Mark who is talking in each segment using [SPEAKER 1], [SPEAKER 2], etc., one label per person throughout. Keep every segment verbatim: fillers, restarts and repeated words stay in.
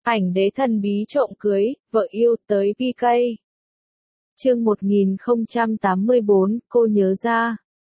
[SPEAKER 1] Ảnh đế thần bí trộm cưới, vợ yêu tới pê ca. Chương một nghìn không trăm tám mươi bốn, cô nhớ ra.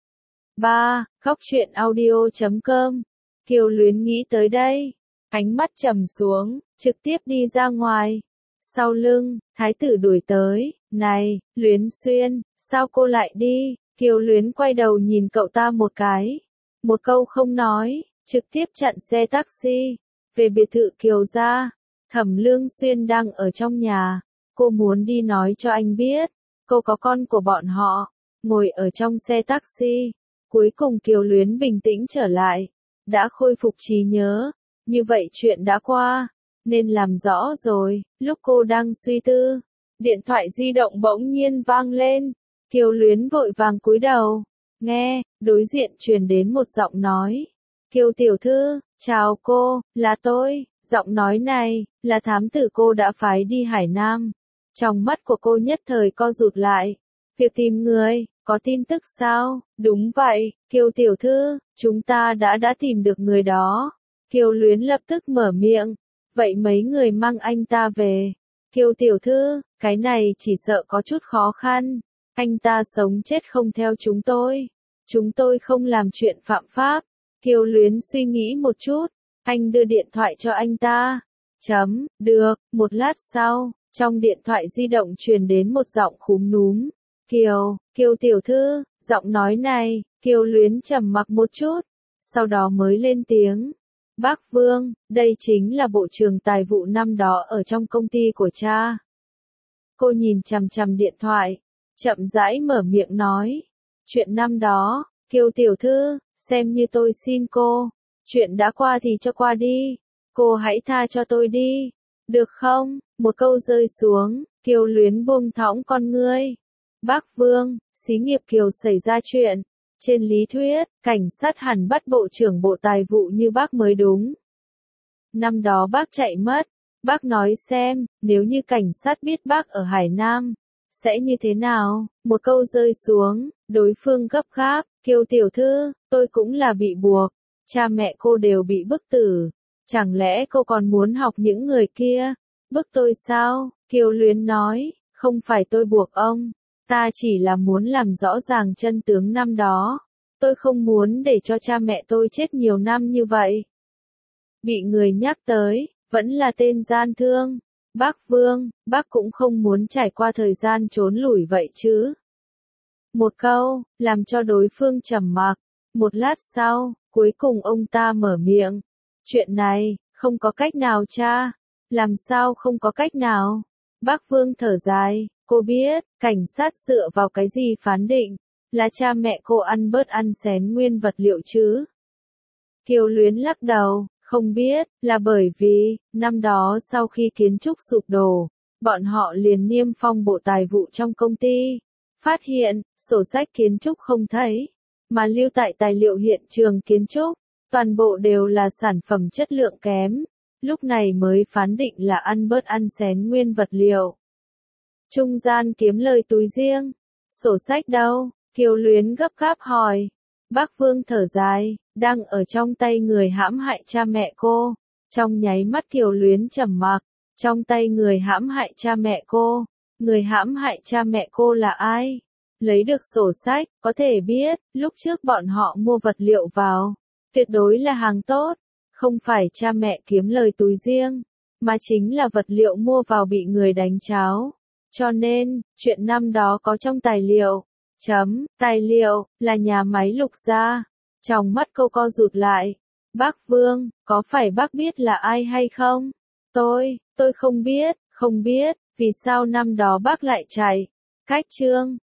[SPEAKER 1] ba. Góc truyện audio chấm com. Kiều Luyến nghĩ tới đây, ánh mắt trầm xuống, trực tiếp đi ra ngoài. Sau lưng, thái tử đuổi tới, này, Luyến Xuyên, sao cô lại đi? Kiều Luyến quay đầu nhìn cậu ta một cái. Một câu không nói, trực tiếp chặn xe taxi, về biệt thự Kiều gia. Thẩm Lương Xuyên đang ở trong nhà, cô muốn đi nói cho anh biết, cô có con của bọn họ, ngồi ở trong xe taxi. Cuối cùng Kiều Luyến bình tĩnh trở lại, đã khôi phục trí nhớ, như vậy chuyện đã qua, nên làm rõ rồi. Lúc cô đang suy tư, điện thoại di động bỗng nhiên vang lên, Kiều Luyến vội vàng cúi đầu, nghe, đối diện truyền đến một giọng nói. Kiều tiểu thư, chào cô, là tôi. Giọng nói này, là thám tử cô đã phái đi Hải Nam. Trong mắt của cô nhất thời co rụt lại. Việc tìm người, có tin tức sao? Đúng vậy, Kiều tiểu thư, chúng ta đã đã tìm được người đó. Kiều Luyến lập tức mở miệng. Vậy mấy người mang anh ta về. Kiều tiểu thư, cái này chỉ sợ có chút khó khăn. Anh ta sống chết không theo chúng tôi. Chúng tôi không làm chuyện phạm pháp. Kiều Luyến suy nghĩ một chút. Anh đưa điện thoại cho anh ta. Chấm, được, một lát sau, trong điện thoại di động truyền đến một giọng khúm núm. Kiều, Kiều tiểu thư, giọng nói này, Kiều Luyến trầm mặc một chút, sau đó mới lên tiếng. Bác Vương, đây chính là bộ trưởng tài vụ năm đó ở trong công ty của cha. Cô nhìn chằm chằm điện thoại, chậm rãi mở miệng nói. Chuyện năm đó, Kiều tiểu thư, xem như tôi xin cô. Chuyện đã qua thì cho qua đi, cô hãy tha cho tôi đi, được không? Một câu rơi xuống, Kiều Luyến buông thõng con ngươi. Bác Vương, xí nghiệp Kiều xảy ra chuyện, trên lý thuyết, cảnh sát hẳn bắt bộ trưởng bộ tài vụ như bác mới đúng. Năm đó bác chạy mất, bác nói xem, nếu như cảnh sát biết bác ở Hải Nam, sẽ như thế nào? Một câu rơi xuống, đối phương gấp gáp, Kiều tiểu thư, tôi cũng là bị buộc. Cha mẹ cô đều bị bức tử, chẳng lẽ cô còn muốn học những người kia? Bức tôi sao? Kiều Luyến nói, không phải tôi buộc ông, ta chỉ là muốn làm rõ ràng chân tướng năm đó. Tôi không muốn để cho cha mẹ tôi chết nhiều năm như vậy. Bị người nhắc tới, vẫn là tên gian thương. Bác Vương, bác cũng không muốn trải qua thời gian trốn lủi vậy chứ. Một câu, làm cho đối phương trầm mặc. Một lát sau, cuối cùng ông ta mở miệng. Chuyện này, không có cách nào cha. Làm sao không có cách nào? Bác Vương thở dài, cô biết, cảnh sát dựa vào cái gì phán định, là cha mẹ cô ăn bớt ăn xén nguyên vật liệu chứ? Kiều Luyến lắc đầu, không biết, là bởi vì, năm đó sau khi kiến trúc sụp đổ, bọn họ liền niêm phong bộ tài vụ trong công ty. Phát hiện, sổ sách kiến trúc không thấy. Mà lưu tại tài liệu hiện trường kiến trúc, toàn bộ đều là sản phẩm chất lượng kém, lúc này mới phán định là ăn bớt ăn xén nguyên vật liệu. Trung gian kiếm lời túi riêng, sổ sách đâu? Kiều Luyến gấp gáp hỏi. Bác Vương thở dài, đang ở trong tay người hãm hại cha mẹ cô. Trong nháy mắt Kiều Luyến trầm mặc, trong tay người hãm hại cha mẹ cô, người hãm hại cha mẹ cô là ai? Lấy được sổ sách, có thể biết, lúc trước bọn họ mua vật liệu vào, tuyệt đối là hàng tốt, không phải cha mẹ kiếm lời túi riêng, mà chính là vật liệu mua vào bị người đánh cháo. Cho nên, chuyện năm đó có trong tài liệu. Chấm, tài liệu, là nhà máy Lục gia. Trong mắt cô co rụt lại. Bác Vương, có phải bác biết là ai hay không? Tôi, tôi không biết, không biết, vì sao năm đó bác lại chạy? Cách chương.